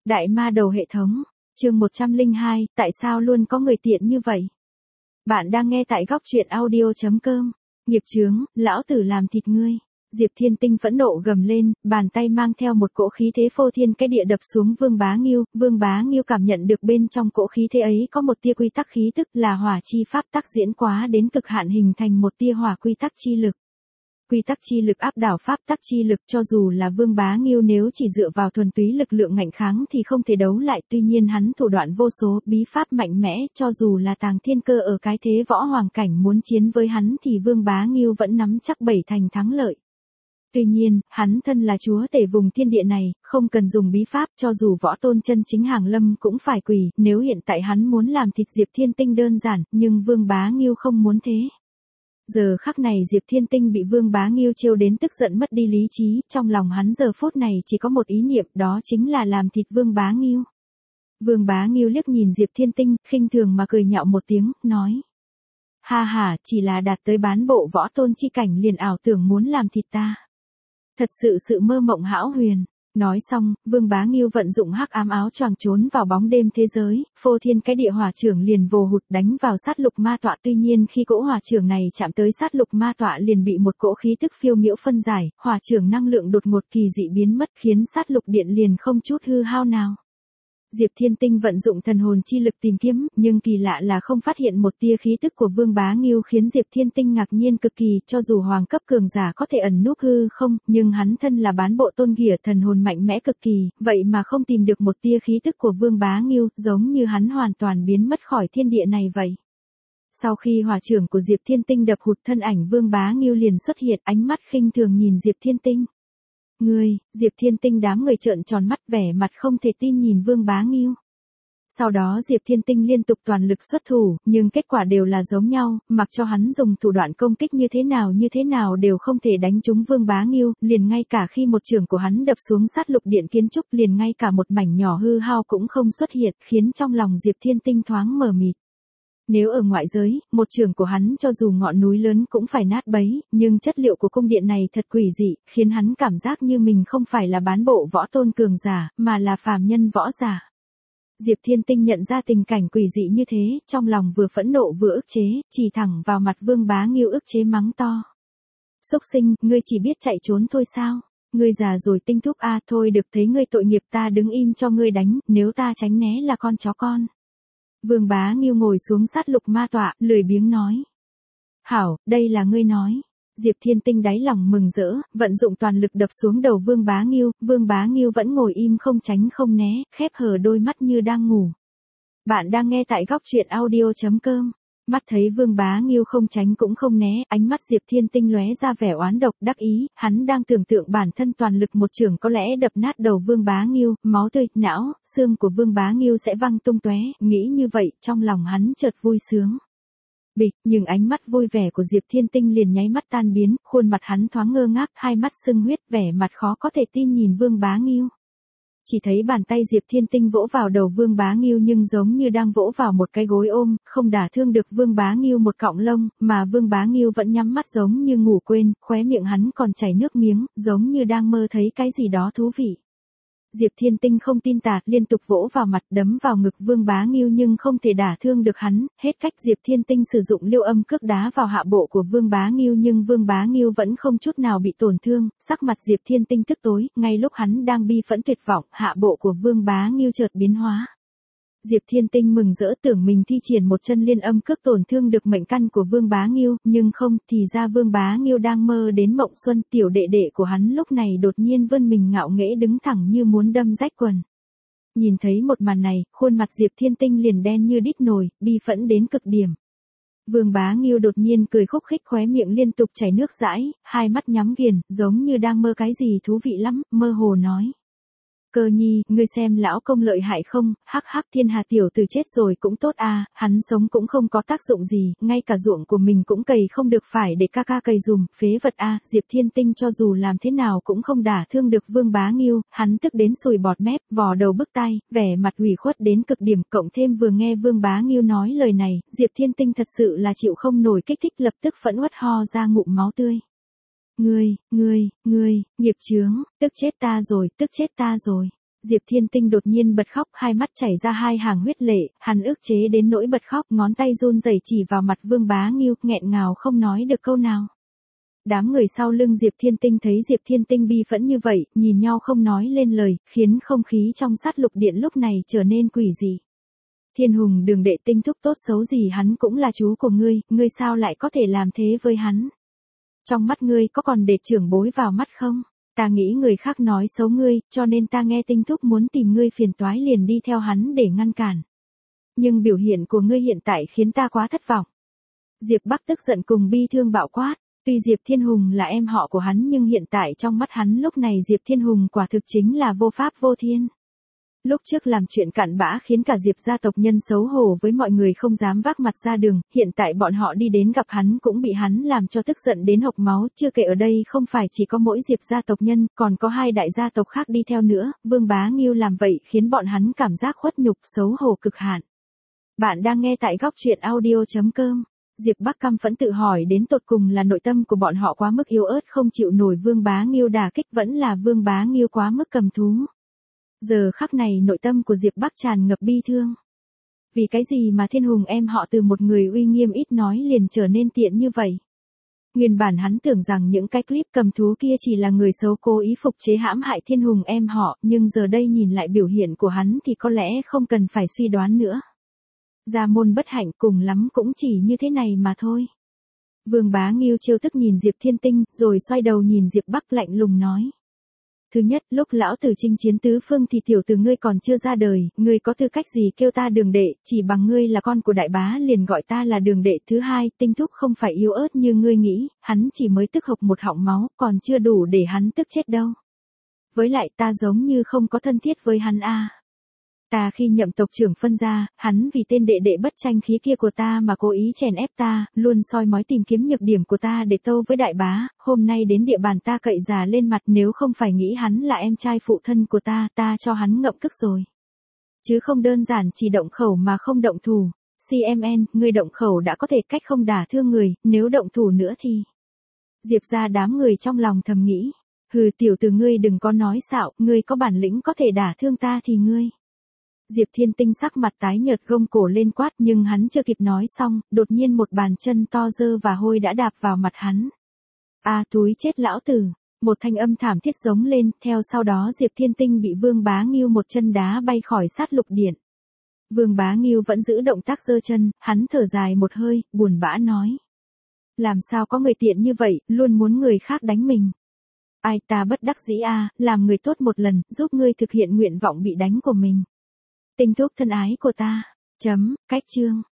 Đại ma đầu hệ thống, chương 102, tại sao luôn có người tiện như vậy? Bạn đang nghe tại góc truyện audio.com. Nghiệp chướng, lão tử làm thịt ngươi. Diệp Thiên Tinh phẫn nộ gầm lên, bàn tay mang theo một cỗ khí thế phô thiên cái địa đập xuống Vương Bá Ngưu. Vương Bá Ngưu cảm nhận được bên trong cỗ khí thế ấy có một tia quy tắc khí tức là hỏa chi pháp tắc diễn quá đến cực hạn hình thành một tia hỏa quy tắc chi lực. Quy tắc chi lực áp đảo pháp tắc chi lực, cho dù là Vương Bá Ngưu nếu chỉ dựa vào thuần túy lực lượng ngạnh kháng thì không thể đấu lại, tuy nhiên hắn thủ đoạn vô số, bí pháp mạnh mẽ, cho dù là Tàng Thiên Cơ ở cái thế võ hoàng cảnh muốn chiến với hắn thì Vương Bá Ngưu vẫn nắm chắc 7 thành thắng lợi. Tuy nhiên, hắn thân là chúa tể vùng thiên địa này, không cần dùng bí pháp, cho dù võ tôn chân chính hàng lâm cũng phải quỳ, nếu hiện tại hắn muốn làm thịt Diệp Thiên Tinh đơn giản, nhưng Vương Bá Ngưu không muốn thế. Giờ khắc này Diệp Thiên Tinh bị Vương Bá Ngưu trêu đến tức giận mất đi lý trí, trong lòng hắn giờ phút này chỉ có một ý niệm, đó chính là làm thịt Vương Bá Ngưu. Vương Bá Ngưu liếc nhìn Diệp Thiên Tinh, khinh thường mà cười nhạo một tiếng, nói: "Ha ha, chỉ là đạt tới bán bộ võ tôn chi cảnh liền ảo tưởng muốn làm thịt ta. Thật sự sự mơ mộng hão huyền." Nói xong, Vương Bá Ngưu vận dụng hắc ám áo choàng trốn vào bóng đêm thế giới, phô thiên cái địa hỏa chưởng liền vồ hụt đánh vào sát lục ma tọa, tuy nhiên khi cỗ hỏa chưởng này chạm tới sát lục ma tọa liền bị một cỗ khí tức phiêu miễu phân giải, hỏa chưởng năng lượng đột ngột kỳ dị biến mất khiến sát lục điện liền không chút hư hao nào. Diệp Thiên Tinh vận dụng thần hồn chi lực tìm kiếm, nhưng kỳ lạ là không phát hiện một tia khí tức của Vương Bá Ngưu khiến Diệp Thiên Tinh ngạc nhiên cực kỳ, cho dù hoàng cấp cường giả có thể ẩn núp hư không, nhưng hắn thân là bán bộ tôn ghỉa thần hồn mạnh mẽ cực kỳ, vậy mà không tìm được một tia khí tức của Vương Bá Ngưu, giống như hắn hoàn toàn biến mất khỏi thiên địa này vậy. Sau khi hỏa chưởng của Diệp Thiên Tinh đập hụt, thân ảnh Vương Bá Ngưu liền xuất hiện, ánh mắt khinh thường nhìn Diệp Thiên Tinh. "Ngươi", Diệp Thiên Tinh đám người trợn tròn mắt vẻ mặt không thể tin nhìn Vương Bá Ngưu. Sau đó Diệp Thiên Tinh liên tục toàn lực xuất thủ, nhưng kết quả đều là giống nhau, mặc cho hắn dùng thủ đoạn công kích như thế nào đều không thể đánh trúng Vương Bá Ngưu, liền ngay cả khi một chưởng của hắn đập xuống sát lục điện kiến trúc liền ngay cả một mảnh nhỏ hư hao cũng không xuất hiện, khiến trong lòng Diệp Thiên Tinh thoáng mờ mịt. Nếu ở ngoại giới, một chưởng của hắn cho dù ngọn núi lớn cũng phải nát bấy, nhưng chất liệu của cung điện này thật quỷ dị, khiến hắn cảm giác như mình không phải là bán bộ võ tôn cường giả, mà là phàm nhân võ giả. Diệp Thiên Tinh nhận ra tình cảnh quỷ dị như thế, trong lòng vừa phẫn nộ vừa ức chế, chỉ thẳng vào mặt Vương Bá Ngưu ức chế mắng to: "Xúc sinh, ngươi chỉ biết chạy trốn thôi sao? Ngươi già rồi tinh thúc a, thôi được, thấy ngươi tội nghiệp ta đứng im cho ngươi đánh, nếu ta tránh né là con chó con." Vương Bá Ngưu ngồi xuống sát lục ma tọa, lười biếng nói: "Hảo, đây là ngươi nói." Diệp Thiên Tinh đáy lòng mừng rỡ, vận dụng toàn lực đập xuống đầu Vương Bá Ngưu vẫn ngồi im không tránh không né, khép hờ đôi mắt như đang ngủ. Bạn đang nghe tại góc truyện audio.com. Mắt thấy Vương Bá Ngưu không tránh cũng không né, ánh mắt Diệp Thiên Tinh lóe ra vẻ oán độc đắc ý, hắn đang tưởng tượng bản thân toàn lực một chưởng có lẽ đập nát đầu Vương Bá Ngưu, máu tươi, não, xương của Vương Bá Ngưu sẽ văng tung tóe, nghĩ như vậy, trong lòng hắn chợt vui sướng. Bịch, nhưng ánh mắt vui vẻ của Diệp Thiên Tinh liền nháy mắt tan biến, khuôn mặt hắn thoáng ngơ ngác, hai mắt sưng huyết, vẻ mặt khó có thể tin nhìn Vương Bá Ngưu. Chỉ thấy bàn tay Diệp Thiên Tinh vỗ vào đầu Vương Bá Ngưu nhưng giống như đang vỗ vào một cái gối ôm, không đả thương được Vương Bá Ngưu một cọng lông, mà Vương Bá Ngưu vẫn nhắm mắt giống như ngủ quên, khóe miệng hắn còn chảy nước miếng, giống như đang mơ thấy cái gì đó thú vị. Diệp Thiên Tinh không tin tà, liên tục vỗ vào mặt, đấm vào ngực Vương Bá Ngưu nhưng không thể đả thương được hắn, hết cách Diệp Thiên Tinh sử dụng liêu âm cước đá vào hạ bộ của Vương Bá Ngưu nhưng Vương Bá Ngưu vẫn không chút nào bị tổn thương, sắc mặt Diệp Thiên Tinh tức tối, ngay lúc hắn đang bi phẫn tuyệt vọng, hạ bộ của Vương Bá Ngưu chợt biến hóa. Diệp Thiên Tinh mừng rỡ tưởng mình thi triển một chân liên âm cước tổn thương được mệnh căn của Vương Bá Ngưu, nhưng không, thì ra Vương Bá Ngưu đang mơ đến mộng xuân, tiểu đệ đệ của hắn lúc này đột nhiên vươn mình ngạo nghễ đứng thẳng như muốn đâm rách quần. Nhìn thấy một màn này, khuôn mặt Diệp Thiên Tinh liền đen như đít nồi, bi phẫn đến cực điểm. Vương Bá Ngưu đột nhiên cười khúc khích, khóe miệng liên tục chảy nước dãi, hai mắt nhắm nghiền, giống như đang mơ cái gì thú vị lắm, mơ hồ nói: "Cơ nhi, ngươi xem lão công lợi hại không, hắc hắc, thiên hà tiểu tử chết rồi cũng tốt a, hắn sống cũng không có tác dụng gì, ngay cả ruộng của mình cũng cày không được, phải để ca ca cày dùm, phế vật a." Diệp Thiên Tinh cho dù làm thế nào cũng không đả thương được Vương Bá Ngưu, hắn tức đến sùi bọt mép, vò đầu bứt tai, vẻ mặt ủy khuất đến cực điểm, cộng thêm vừa nghe Vương Bá Ngưu nói lời này, Diệp Thiên Tinh thật sự là chịu không nổi kích thích, lập tức phẫn uất ho ra ngụm máu tươi. Ngươi, nghiệp chướng, tức chết ta rồi. Diệp Thiên Tinh đột nhiên bật khóc, hai mắt chảy ra hai hàng huyết lệ, hắn ức chế đến nỗi bật khóc, ngón tay run rẩy chỉ vào mặt Vương Bá Ngưu, nghẹn ngào không nói được câu nào. Đám người sau lưng Diệp Thiên Tinh thấy Diệp Thiên Tinh bi phẫn như vậy, nhìn nhau không nói lên lời, khiến không khí trong sát lục điện lúc này trở nên quỷ dị. Thiên Hùng Đường đệ Tinh thúc tốt xấu gì hắn cũng là chú của ngươi sao lại có thể làm thế với hắn? Trong mắt ngươi có còn để trưởng bối vào mắt không? Ta nghĩ người khác nói xấu ngươi, cho nên ta nghe Tinh thúc muốn tìm ngươi phiền toái liền đi theo hắn để ngăn cản. Nhưng biểu hiện của ngươi hiện tại khiến ta quá thất vọng. Diệp Bắc tức giận cùng bi thương bạo quát. Tuy Diệp Thiên Hùng là em họ của hắn nhưng hiện tại trong mắt hắn lúc này Diệp Thiên Hùng quả thực chính là vô pháp vô thiên. Lúc trước làm chuyện cặn bã khiến cả Diệp gia tộc nhân xấu hổ với mọi người không dám vác mặt ra đường, hiện tại bọn họ đi đến gặp hắn cũng bị hắn làm cho tức giận đến hộc máu, chưa kể ở đây không phải chỉ có mỗi Diệp gia tộc nhân, còn có hai đại gia tộc khác đi theo nữa, Vương Bá Ngưu làm vậy khiến bọn hắn cảm giác khuất nhục xấu hổ cực hạn. Bạn đang nghe tại góc truyện audio.com. Diệp Bắc căm phẫn tự hỏi đến tột cùng là nội tâm của bọn họ quá mức yếu ớt không chịu nổi Vương Bá Ngưu đả kích vẫn là Vương Bá Ngưu quá mức cầm thú. Giờ khắc này nội tâm của Diệp Bắc tràn ngập bi thương. Vì cái gì mà Thiên Hùng em họ từ một người uy nghiêm ít nói liền trở nên tiện như vậy? Nguyên bản hắn tưởng rằng những cái clip cầm thú kia chỉ là người xấu cố ý phục chế hãm hại Thiên Hùng em họ, nhưng giờ đây nhìn lại biểu hiện của hắn thì có lẽ không cần phải suy đoán nữa. Gia môn bất hạnh cùng lắm cũng chỉ như thế này mà thôi. Vương Bá Ngưu trêu tức nhìn Diệp Thiên Tinh, rồi xoay đầu nhìn Diệp Bắc lạnh lùng nói. Thứ nhất, lúc lão tử chinh chiến tứ phương thì tiểu tử ngươi còn chưa ra đời, ngươi có tư cách gì kêu ta Đường đệ, chỉ bằng ngươi là con của đại bá liền gọi ta là Đường đệ. Thứ hai, Tinh thúc không phải yếu ớt như ngươi nghĩ, hắn chỉ mới tức hộc một họng máu, còn chưa đủ để hắn tức chết đâu. Với lại ta giống như không có thân thiết với hắn a. Ta khi nhậm tộc trưởng phân ra, hắn vì tên đệ đệ bất tranh khí kia của ta mà cố ý chèn ép ta, luôn soi mói tìm kiếm nhược điểm của ta để tâu với đại bá, hôm nay đến địa bàn ta cậy già lên mặt nếu không phải nghĩ hắn là em trai phụ thân của ta cho hắn ngậm cức rồi. Chứ không đơn giản chỉ động khẩu mà không động thủ. CMN, người động khẩu đã có thể cách không đả thương người, nếu động thủ nữa thì... Diệp ra đám người trong lòng thầm nghĩ, hừ tiểu tử ngươi đừng có nói xạo, ngươi có bản lĩnh có thể đả thương ta thì ngươi. Diệp Thiên Tinh sắc mặt tái nhợt gông cổ lên quát nhưng hắn chưa kịp nói xong, đột nhiên một bàn chân to dơ và hôi đã đạp vào mặt hắn. A túi chết lão tử, một thanh âm thảm thiết giống lên, theo sau đó Diệp Thiên Tinh bị Vương Bá Ngưu một chân đá bay khỏi sát lục điện. Vương Bá Ngưu vẫn giữ động tác giơ chân, hắn thở dài một hơi, buồn bã nói. Làm sao có người tiện như vậy, luôn muốn người khác đánh mình. Ai ta bất đắc dĩ làm người tốt một lần, giúp ngươi thực hiện nguyện vọng bị đánh của mình. Tinh thúc thân ái của ta. Cách chương.